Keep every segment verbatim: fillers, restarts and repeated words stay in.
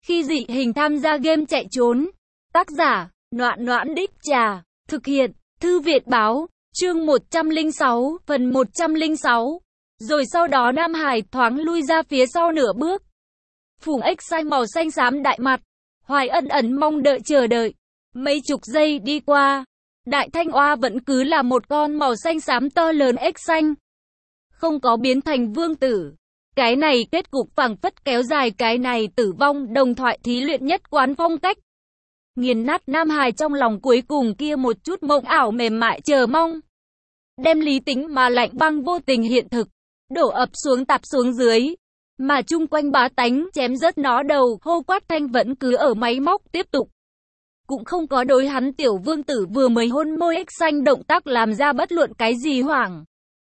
Khi dị hình tham gia game chạy trốn. Tác giả, Noãn Noãn Đích Trà. Thực hiện, Thư Viện Báo. Chương một trăm lẻ sáu, phần một trăm lẻ sáu. Rồi sau đó Nam Hải thoáng lui ra phía sau nửa bước. Phùng ếch xanh màu xanh xám đại mặt. Hoài ân ẩn mong đợi chờ đợi. Mấy chục giây đi qua. Đại Thanh Oa vẫn cứ là một con màu xanh xám to lớn ếch xanh. Không có biến thành vương tử. Cái này kết cục phảng phất kéo dài, cái này tử vong đồng thoại thí luyện nhất quán phong cách. Nghiền nát Nam Hải trong lòng cuối cùng kia một chút mộng ảo mềm mại chờ mong. Đem lý tính mà lạnh băng vô tình hiện thực, đổ ập xuống tạp xuống dưới. Mà chung quanh bá tánh chém rớt nó đầu, hô quát thanh vẫn cứ ở máy móc tiếp tục. Cũng không có đối hắn tiểu vương tử vừa mới hôn môi ếch xanh động tác làm ra bất luận cái gì hoảng.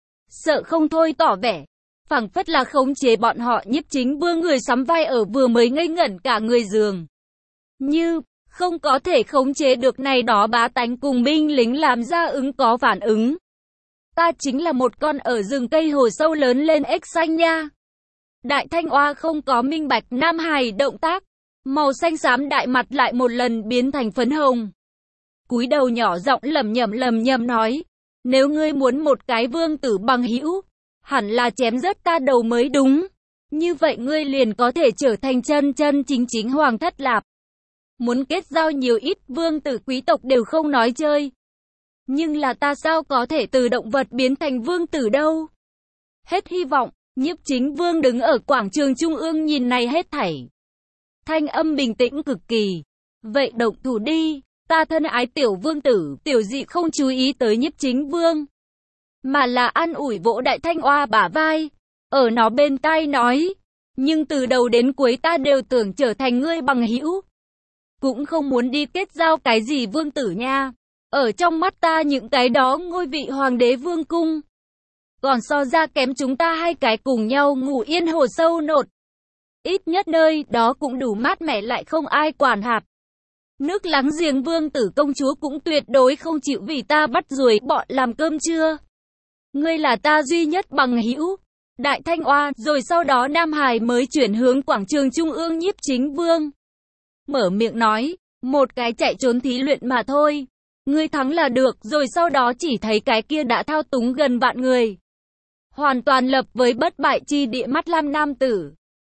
Sợ không thôi tỏ vẻ. Phảng phất là khống chế bọn họ. Nhiếp Chính Vương người sắm vai ở vừa mới ngây ngẩn cả người giường. Như, không có thể khống chế được này đó bá tánh cùng binh lính làm ra ứng có phản ứng. Ta chính là một con ở rừng cây hồ sâu lớn lên ếch xanh nha. Đại Thanh Oa không có minh bạch Nam Hải động tác. Màu xanh xám đại mặt lại một lần biến thành phấn hồng. Cúi đầu nhỏ giọng lẩm nhẩm lẩm nhẩm nói. Nếu ngươi muốn một cái vương tử bằng hữu, hẳn là chém rớt ta đầu mới đúng. Như vậy ngươi liền có thể trở thành chân chân chính chính hoàng thất lạp. Muốn kết giao nhiều ít vương tử quý tộc đều không nói chơi. Nhưng là ta sao có thể từ động vật biến thành vương tử đâu? Hết hy vọng. Nhiếp Chính Vương đứng ở quảng trường trung ương nhìn này hết thảy. Thanh âm bình tĩnh cực kỳ. Vậy động thủ đi, ta thân ái tiểu vương tử. Tiểu dị không chú ý tới Nhiếp Chính Vương, mà là an ủi vỗ Đại Thanh Oa bả vai, ở nó bên tai nói. Nhưng từ đầu đến cuối ta đều tưởng trở thành ngươi bằng hữu, cũng không muốn đi kết giao cái gì vương tử nha. Ở trong mắt ta những cái đó ngôi vị hoàng đế vương cung, còn so ra kém chúng ta hai cái cùng nhau ngủ yên hồ sâu nột. Ít nhất nơi đó cũng đủ mát mẻ lại không ai quản hạt. Nước láng giềng vương tử công chúa cũng tuyệt đối không chịu vì ta bắt ruồi bọ làm cơm trưa. Ngươi là ta duy nhất bằng hữu. Đại Thanh Oa. Rồi sau đó Nam Hải mới chuyển hướng quảng trường trung ương. Nhiếp Chính Vương mở miệng nói, một cái chạy trốn thí luyện mà thôi. Ngươi thắng là được. Rồi sau đó chỉ thấy cái kia đã thao túng gần vạn người, hoàn toàn lập với bất bại chi địa mắt lam nam tử.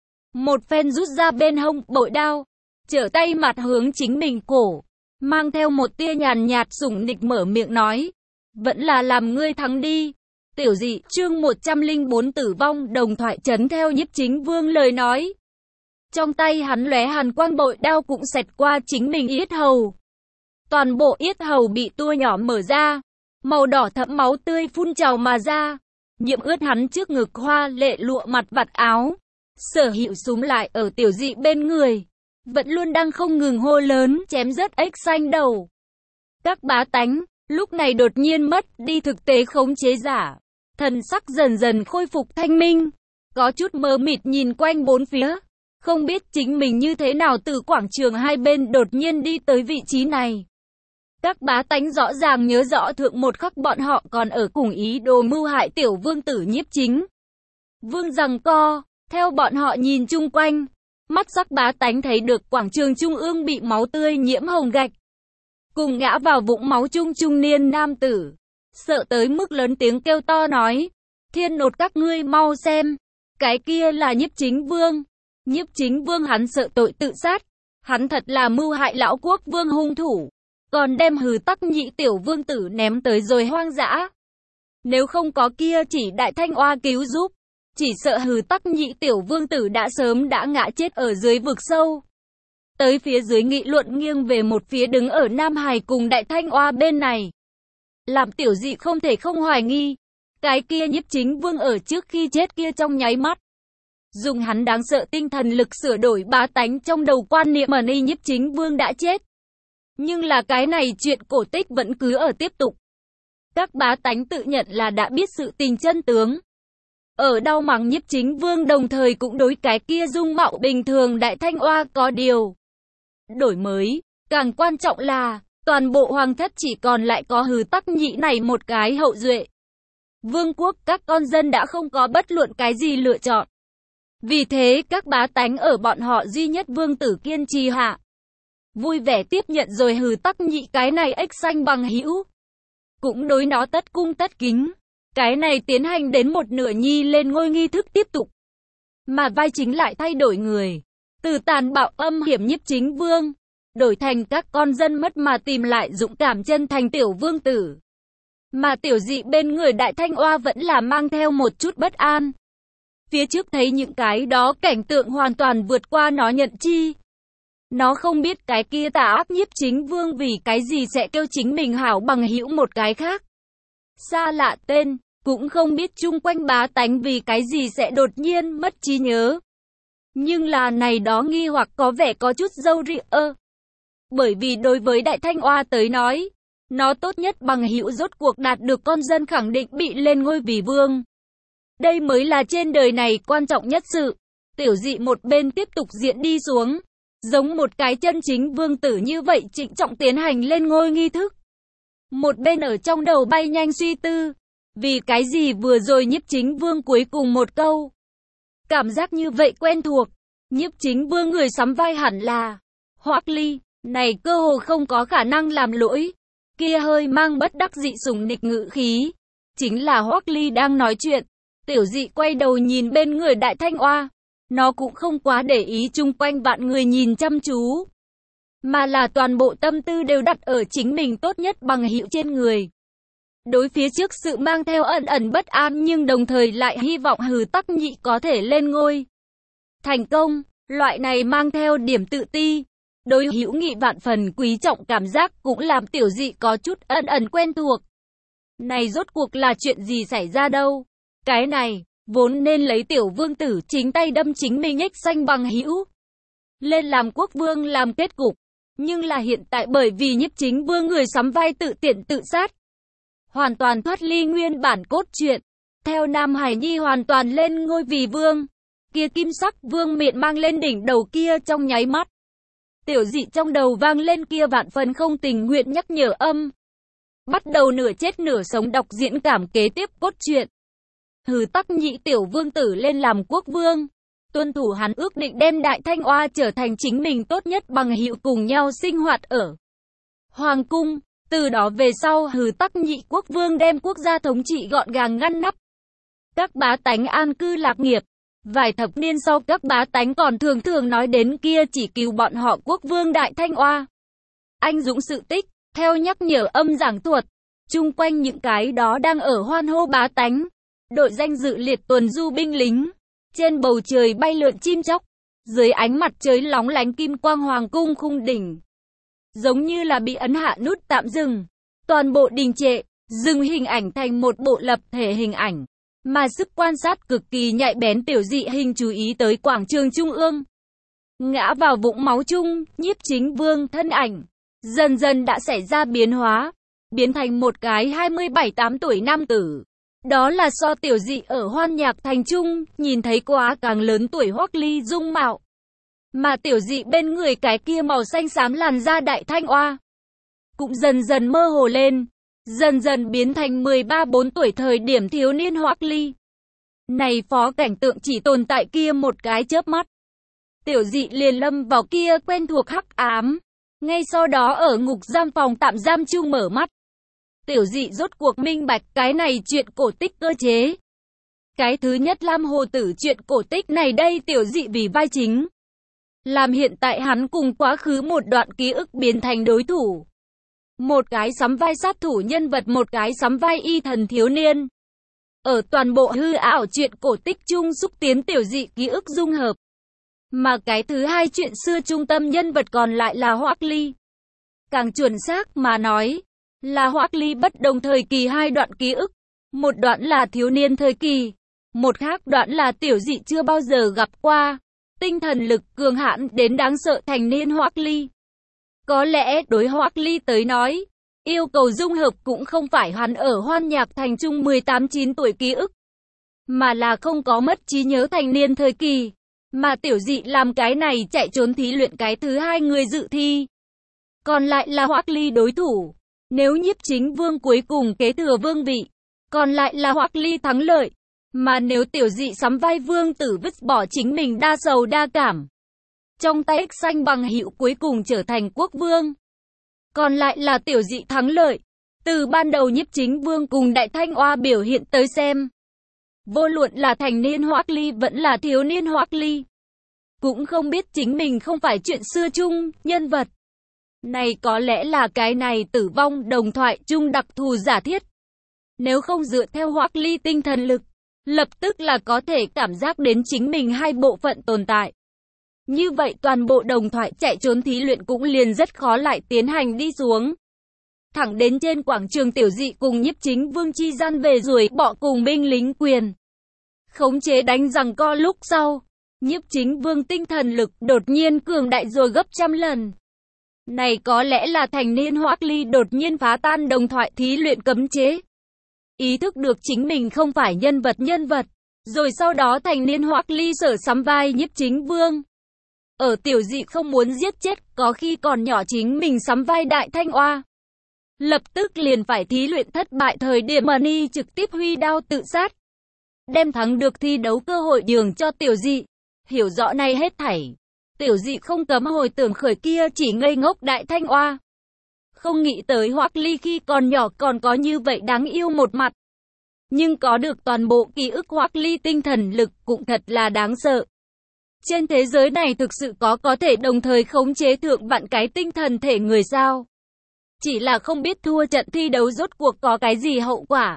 Một phen rút ra bên hông bội đao, trở tay mặt hướng chính mình cổ, mang theo một tia nhàn nhạt sủng nịch mở miệng nói. Vẫn là làm ngươi thắng đi. Tiểu dị. Chương một trăm lẻ bốn tử vong đồng thoại chấn theo Nhiếp Chính Vương lời nói. Trong tay hắn lóe hàn quang, bội đao cũng xẹt qua chính mình yết hầu. Toàn bộ yết hầu bị tua nhỏ mở ra, màu đỏ thẫm máu tươi phun trào mà ra, nhiễm ướt hắn trước ngực hoa lệ lụa mặt vạt áo. Sở Hữu súm lại ở tiểu dị bên người, vẫn luôn đang không ngừng hô lớn, chém rớt ếch xanh đầu. Các bá tánh lúc này đột nhiên mất đi thực tế khống chế giả, thần sắc dần dần khôi phục thanh minh, có chút mờ mịt nhìn quanh bốn phía, không biết chính mình như thế nào từ quảng trường hai bên đột nhiên đi tới vị trí này. Các bá tánh rõ ràng nhớ rõ thượng một khắc bọn họ còn ở cùng ý đồ mưu hại tiểu vương tử Nhiếp Chính Vương giằng co. Theo bọn họ nhìn chung quanh, mắt sắc bá tánh thấy được quảng trường trung ương bị máu tươi nhiễm hồng gạch, cùng ngã vào vũng máu chung trung niên nam tử. Sợ tới mức lớn tiếng kêu to nói, thiên nột các ngươi mau xem, cái kia là Nhiếp Chính Vương. Nhiếp Chính Vương hắn sợ tội tự sát, hắn thật là mưu hại lão quốc vương hung thủ, còn đem hừ tắc nhị tiểu vương tử ném tới rồi hoang dã. Nếu không có kia chỉ Đại Thanh Oa cứu giúp, chỉ sợ hừ tắc nhị tiểu vương tử đã sớm đã ngã chết ở dưới vực sâu. Tới phía dưới nghị luận nghiêng về một phía đứng ở Nam Hải cùng Đại Thanh Oa bên này. Làm tiểu dị không thể không hoài nghi, cái kia Nhiếp Chính Vương ở trước khi chết kia trong nháy mắt, dùng hắn đáng sợ tinh thần lực sửa đổi bá tánh trong đầu quan niệm ẩn y Nhiếp Chính Vương đã chết. Nhưng là cái này chuyện cổ tích vẫn cứ ở tiếp tục. Các bá tánh tự nhận là đã biết sự tình chân tướng, ở đau mắng Nhiếp Chính Vương, đồng thời cũng đối cái kia dung mạo bình thường Đại Thanh Oa có điều đổi mới. Càng quan trọng là, toàn bộ hoàng thất chỉ còn lại có hừ tắc nhị này một cái hậu duệ. Vương quốc các con dân đã không có bất luận cái gì lựa chọn. Vì thế các bá tánh ở bọn họ duy nhất Vương Tử kiên trì hạ. Vui vẻ tiếp nhận rồi Hừ Tắc Nhị cái này ếch xanh bằng hữu. Cũng đối nó tất cung tất kính. Cái này tiến hành đến một nửa nhi lên ngôi nghi thức tiếp tục. Mà vai chính lại thay đổi người. Từ tàn bạo âm hiểm Nhiếp Chính Vương, đổi thành các con dân mất mà tìm lại dũng cảm chân thành tiểu vương tử. Mà tiểu dị bên người Đại Thanh Oa vẫn là mang theo một chút bất an. Phía trước thấy những cái đó cảnh tượng hoàn toàn vượt qua nó nhận chi. Nó không biết cái kia tà ác Nhiếp Chính Vương vì cái gì sẽ kêu chính mình hảo bằng hữu một cái khác. Xa lạ tên, cũng không biết chung quanh bá tánh vì cái gì sẽ đột nhiên mất trí nhớ. Nhưng là này đó nghi hoặc có vẻ có chút dâu ri ơ. Bởi vì đối với Đại Thanh Oa tới nói, nó tốt nhất bằng hữu rốt cuộc đạt được con dân khẳng định bị lên ngôi vì vương. Đây mới là trên đời này quan trọng nhất sự. Tiểu dị một bên tiếp tục diễn đi xuống, giống một cái chân chính vương tử như vậy trịnh trọng tiến hành lên ngôi nghi thức. Một bên ở trong đầu bay nhanh suy tư, vì cái gì vừa rồi Nhiếp Chính Vương cuối cùng một câu. Cảm giác như vậy quen thuộc, Nhiếp Chính Vương người sắm vai hẳn là Hoắc Ly, này cơ hồ không có khả năng làm lỗi. Kia hơi mang bất đắc dĩ sủng nịch ngữ khí, chính là Hoắc Ly đang nói chuyện. Tiểu dị quay đầu nhìn bên người Đại Thanh Oa, nó cũng không quá để ý chung quanh vạn người nhìn chăm chú, mà là toàn bộ tâm tư đều đặt ở chính mình tốt nhất bằng hữu trên người. Đối phía trước sự mang theo ẩn ẩn bất an nhưng đồng thời lại hy vọng Hừ Tắc Nhị có thể lên ngôi thành công, loại này mang theo điểm tự ti, đối hữu nghị vạn phần quý trọng cảm giác cũng làm tiểu dị có chút ẩn ẩn quen thuộc. Này rốt cuộc là chuyện gì xảy ra đâu? Cái này, vốn nên lấy tiểu vương tử chính tay đâm chính mình ếch xanh bằng hữu lên làm quốc vương làm kết cục. Nhưng là hiện tại bởi vì Nhiếp Chính Vương người sắm vai tự tiện tự sát, hoàn toàn thoát ly nguyên bản cốt truyện. Theo Nam Hải Nhi hoàn toàn lên ngôi vì vương, kia kim sắc vương miện mang lên đỉnh đầu kia trong nháy mắt. Tiểu dị trong đầu vang lên kia vạn phần không tình nguyện nhắc nhở âm. Bắt đầu nửa chết nửa sống đọc diễn cảm kế tiếp cốt truyện. Hừ Tắc Nhị tiểu vương tử lên làm quốc vương, tuân thủ hắn ước định đem Đại Thanh Oa trở thành chính mình tốt nhất bằng hữu cùng nhau sinh hoạt ở hoàng cung. Từ đó về sau Hừ Tắc Nhị quốc vương đem quốc gia thống trị gọn gàng ngăn nắp. Các bá tánh an cư lạc nghiệp. Vài thập niên sau các bá tánh còn thường thường nói đến kia chỉ cứu bọn họ quốc vương Đại Thanh Oa anh dũng sự tích. Theo nhắc nhở âm giảng thuật, chung quanh những cái đó đang ở hoan hô bá tánh, đội danh dự liệt tuần du binh lính, trên bầu trời bay lượn chim chóc, dưới ánh mặt trời lóng lánh kim quang hoàng cung khung đỉnh, giống như là bị ấn hạ nút tạm dừng, toàn bộ đình trệ, dừng hình ảnh thành một bộ lập thể hình ảnh, mà sức quan sát cực kỳ nhạy bén tiểu dị hình chú ý tới quảng trường trung ương. Ngã vào vũng máu chung, Nhiếp Chính Vương thân ảnh dần dần đã xảy ra biến hóa, biến thành một cái hai mươi bảy tám tuổi nam tử. Đó là so tiểu dị ở Hoan Nhạc Thành Trung, nhìn thấy quá càng lớn tuổi Hoắc Ly dung mạo. Mà tiểu dị bên người cái kia màu xanh xám làn da Đại Thanh Oa cũng dần dần mơ hồ lên, dần dần biến thành mười ba bốn tuổi thời điểm thiếu niên Hoắc Ly. Này phó cảnh tượng chỉ tồn tại kia một cái chớp mắt. Tiểu dị liền lâm vào kia quen thuộc hắc ám. Ngay sau đó ở ngục giam phòng tạm giam chung mở mắt. Tiểu dị rốt cuộc minh bạch cái này chuyện cổ tích cơ chế. Cái thứ nhất Lam Hồ Tử chuyện cổ tích này đây tiểu dị vì vai chính. Làm hiện tại hắn cùng quá khứ một đoạn ký ức biến thành đối thủ. Một cái sắm vai sát thủ nhân vật, một cái sắm vai y thần thiếu niên. Ở toàn bộ hư ảo chuyện cổ tích chung xúc tiến tiểu dị ký ức dung hợp. Mà cái thứ hai chuyện xưa trung tâm nhân vật còn lại là Hoắc Ly. Càng chuẩn xác mà nói, là Hoắc Ly bất đồng thời kỳ hai đoạn ký ức. Một đoạn là thiếu niên thời kỳ, một khác đoạn là tiểu dị chưa bao giờ gặp qua. Tinh thần lực cường hãn đến đáng sợ thành niên Hoắc Ly. Có lẽ đối Hoắc Ly tới nói, yêu cầu dung hợp cũng không phải hắn ở Hoan Nhạc Thành Trung mười tám chín tuổi ký ức, mà là không có mất trí nhớ thành niên thời kỳ. Mà tiểu dị làm cái này chạy trốn thí luyện cái thứ hai người dự thi. Còn lại là Hoắc Ly đối thủ. Nếu Nhiếp Chính Vương cuối cùng kế thừa vương vị, còn lại là Hoắc Ly thắng lợi. Mà nếu tiểu dị sắm vai vương tử vứt bỏ chính mình đa sầu đa cảm, trong tay ích xanh bằng hữu cuối cùng trở thành quốc vương. Còn lại là tiểu dị thắng lợi. Từ ban đầu Nhiếp Chính Vương cùng Đại Thanh Oa biểu hiện tới xem, vô luận là thành niên Hoắc Ly vẫn là thiếu niên Hoắc Ly, cũng không biết chính mình không phải chuyện xưa chung, nhân vật này có lẽ là cái này tử vong đồng thoại chung đặc thù giả thiết. Nếu không dựa theo Hoắc Ly tinh thần lực, lập tức là có thể cảm giác đến chính mình hai bộ phận tồn tại. Như vậy toàn bộ đồng thoại chạy trốn thí luyện cũng liền rất khó lại tiến hành đi xuống. Thẳng đến trên quảng trường tiểu dị cùng Nhiếp Chính Vương chi gian về rồi bọ cùng binh lính quyền khống chế đánh giằng co lúc sau, Nhiếp Chính Vương tinh thần lực đột nhiên cường đại rồi gấp trăm lần. Này có lẽ là thành niên Hoắc Ly đột nhiên phá tan đồng thoại thí luyện cấm chế. Ý thức được chính mình không phải nhân vật nhân vật, rồi sau đó thành niên Hoắc Ly sở sắm vai Nhiếp Chính Vương. Ở tiểu dị không muốn giết chết, có khi còn nhỏ chính mình sắm vai Đại Thanh Oa. Lập tức liền phải thí luyện thất bại thời điểm Mani trực tiếp huy đao tự sát. Đem thắng được thi đấu cơ hội nhường cho tiểu dị. Hiểu rõ này hết thảy. Tiểu dị không cấm hồi tưởng khởi kia chỉ ngây ngốc Đại Thanh Oa. Không nghĩ tới Hoắc Ly khi còn nhỏ còn có như vậy đáng yêu một mặt. Nhưng có được toàn bộ ký ức Hoắc Ly tinh thần lực cũng thật là đáng sợ. Trên thế giới này thực sự có có thể đồng thời khống chế thượng vạn cái tinh thần thể người sao? Chỉ là không biết thua trận thi đấu rốt cuộc có cái gì hậu quả.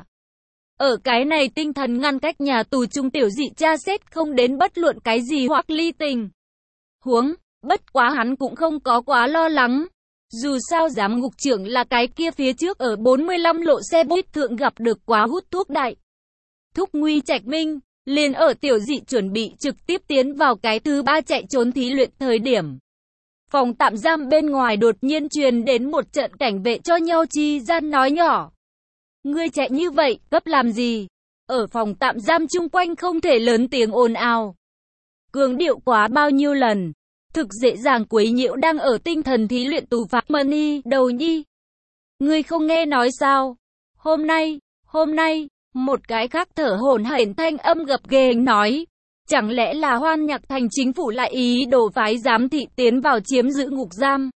Ở cái này tinh thần ngăn cách nhà tù trung tiểu dị tra xét không đến bất luận cái gì Hoắc Ly tình huống, bất quá hắn cũng không có quá lo lắng. Dù sao giám ngục trưởng là cái kia phía trước ở bốn mươi lăm lộ xe buýt thượng gặp được quá hút thuốc đại thúc Nguy Trạch Minh, liền ở tiểu dị chuẩn bị trực tiếp tiến vào cái thứ ba chạy trốn thí luyện thời điểm. Phòng tạm giam bên ngoài đột nhiên truyền đến một trận cảnh vệ cho nhau chi gian nói nhỏ. Ngươi chạy như vậy, cấp làm gì? Ở phòng tạm giam chung quanh không thể lớn tiếng ồn ào. Cường điệu quá bao nhiêu lần. Thực dễ dàng quấy nhiễu đang ở tinh thần thí luyện tù phạm Mani, đầu nhi. Ngươi không nghe nói sao? Hôm nay, hôm nay, một cái khác thở hổn hển thanh âm gập ghềnh nói. Chẳng lẽ là Hoan Nhạc Thành chính phủ lại ý đồ phái giám thị tiến vào chiếm giữ ngục giam?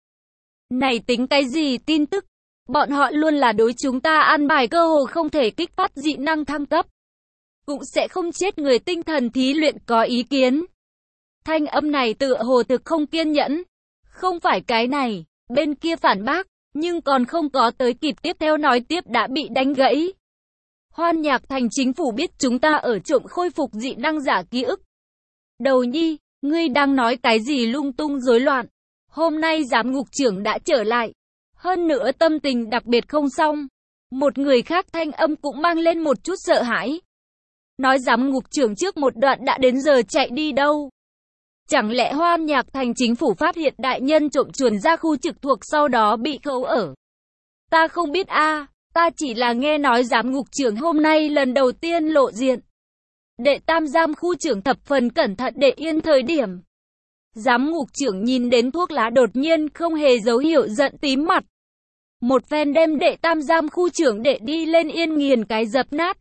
Này tính cái gì tin tức? Bọn họ luôn là đối chúng ta an bài cơ hồ không thể kích phát dị năng thăng cấp. Cũng sẽ không chết người tinh thần thí luyện có ý kiến. Thanh âm này tựa hồ thực không kiên nhẫn. Không phải cái này, bên kia phản bác, nhưng còn không có tới kịp tiếp theo nói tiếp đã bị đánh gãy. Hoan Nhạc Thành chính phủ biết chúng ta ở trộm khôi phục dị năng giả ký ức. Đầu nhi, ngươi đang nói cái gì lung tung rối loạn. Hôm nay giám ngục trưởng đã trở lại. Hơn nữa tâm tình đặc biệt không xong. Một người khác thanh âm cũng mang lên một chút sợ hãi. Nói giám ngục trưởng trước một đoạn đã đến giờ chạy đi đâu. Chẳng lẽ Hoan Nhạc Thành chính phủ phát hiện đại nhân trộm chuồn ra khu trực thuộc sau đó bị khấu ở? Ta không biết a, à, ta chỉ là nghe nói giám ngục trưởng hôm nay lần đầu tiên lộ diện. Đệ tam giam khu trưởng thập phần cẩn thận để yên thời điểm. Giám ngục trưởng nhìn đến thuốc lá đột nhiên không hề dấu hiệu giận tím mặt. Một phen đem đệ tam giam khu trưởng đệ đi lên yên nghiền cái dập nát.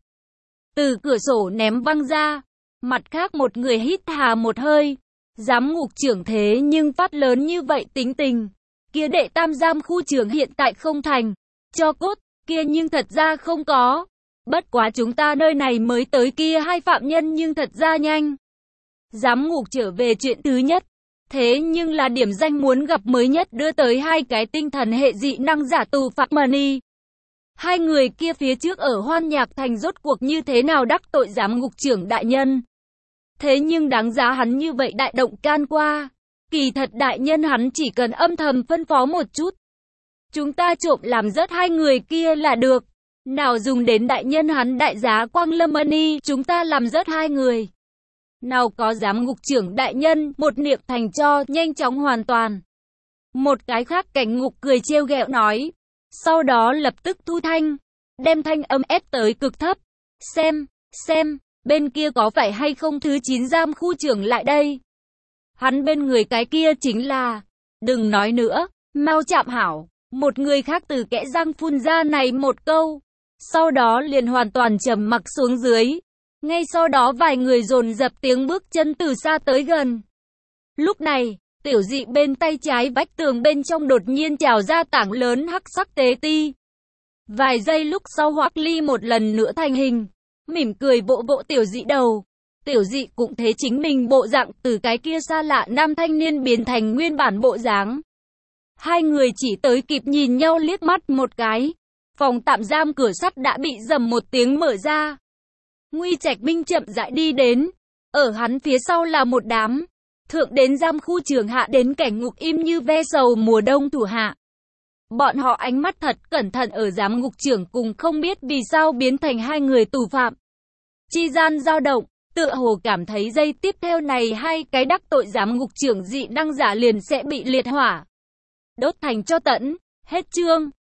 Từ cửa sổ ném văng ra. Mặt khác một người hít hà một hơi. Giám ngục trưởng thế nhưng phát lớn như vậy tính tình. Kia đệ tam giam khu trưởng hiện tại không thành. Cho cốt, kia nhưng thật ra không có. Bất quá chúng ta nơi này mới tới kia hai phạm nhân nhưng thật ra nhanh. Giám ngục trở về chuyện thứ nhất. Thế nhưng là điểm danh muốn gặp mới nhất đưa tới hai cái tinh thần hệ dị năng giả tù phạm Mani. Hai người kia phía trước ở Hoan Nhạc Thành rốt cuộc như thế nào đắc tội giám ngục trưởng đại nhân. Thế nhưng đáng giá hắn như vậy đại động can qua. Kỳ thật đại nhân hắn chỉ cần âm thầm phân phó một chút. Chúng ta trộm làm rớt hai người kia là được. Nào dùng đến đại nhân hắn đại giá Quang Lâm Mani, chúng ta làm rớt hai người. Nào có giám ngục trưởng đại nhân, một niệm thành cho, nhanh chóng hoàn toàn. Một cái khác cảnh ngục cười trêu ghẹo nói. Sau đó lập tức thu thanh, đem thanh âm ép tới cực thấp. Xem, xem, bên kia có phải hay không thứ chín giam khu trưởng lại đây. Hắn bên người cái kia chính là, đừng nói nữa, Mao Trạm Hảo. Một người khác từ kẽ răng phun ra này một câu. Sau đó liền hoàn toàn trầm mặc xuống dưới. Ngay sau đó vài người dồn dập tiếng bước chân từ xa tới gần. Lúc này, tiểu dị bên tay trái vách tường bên trong đột nhiên trào ra tảng lớn hắc sắc tế ti. Vài giây lúc sau Hoắc Ly một lần nữa thành hình, mỉm cười vỗ vỗ tiểu dị đầu. Tiểu dị cũng thấy chính mình bộ dạng từ cái kia xa lạ nam thanh niên biến thành nguyên bản bộ dáng. Hai người chỉ tới kịp nhìn nhau liếc mắt một cái. Phòng tạm giam cửa sắt đã bị rầm một tiếng mở ra. Nguy Trạch Minh chậm rãi đi đến. Ở hắn phía sau là một đám. Thượng đến giam khu trường hạ đến cảnh ngục im như ve sầu mùa đông thủ hạ. Bọn họ ánh mắt thật cẩn thận ở giám ngục trưởng cùng không biết vì sao biến thành hai người tù phạm. Chi gian dao động, tựa hồ cảm thấy giây tiếp theo này hai cái đắc tội giám ngục trưởng dị năng giả liền sẽ bị liệt hỏa. Đốt thành cho tẫn, hết chương.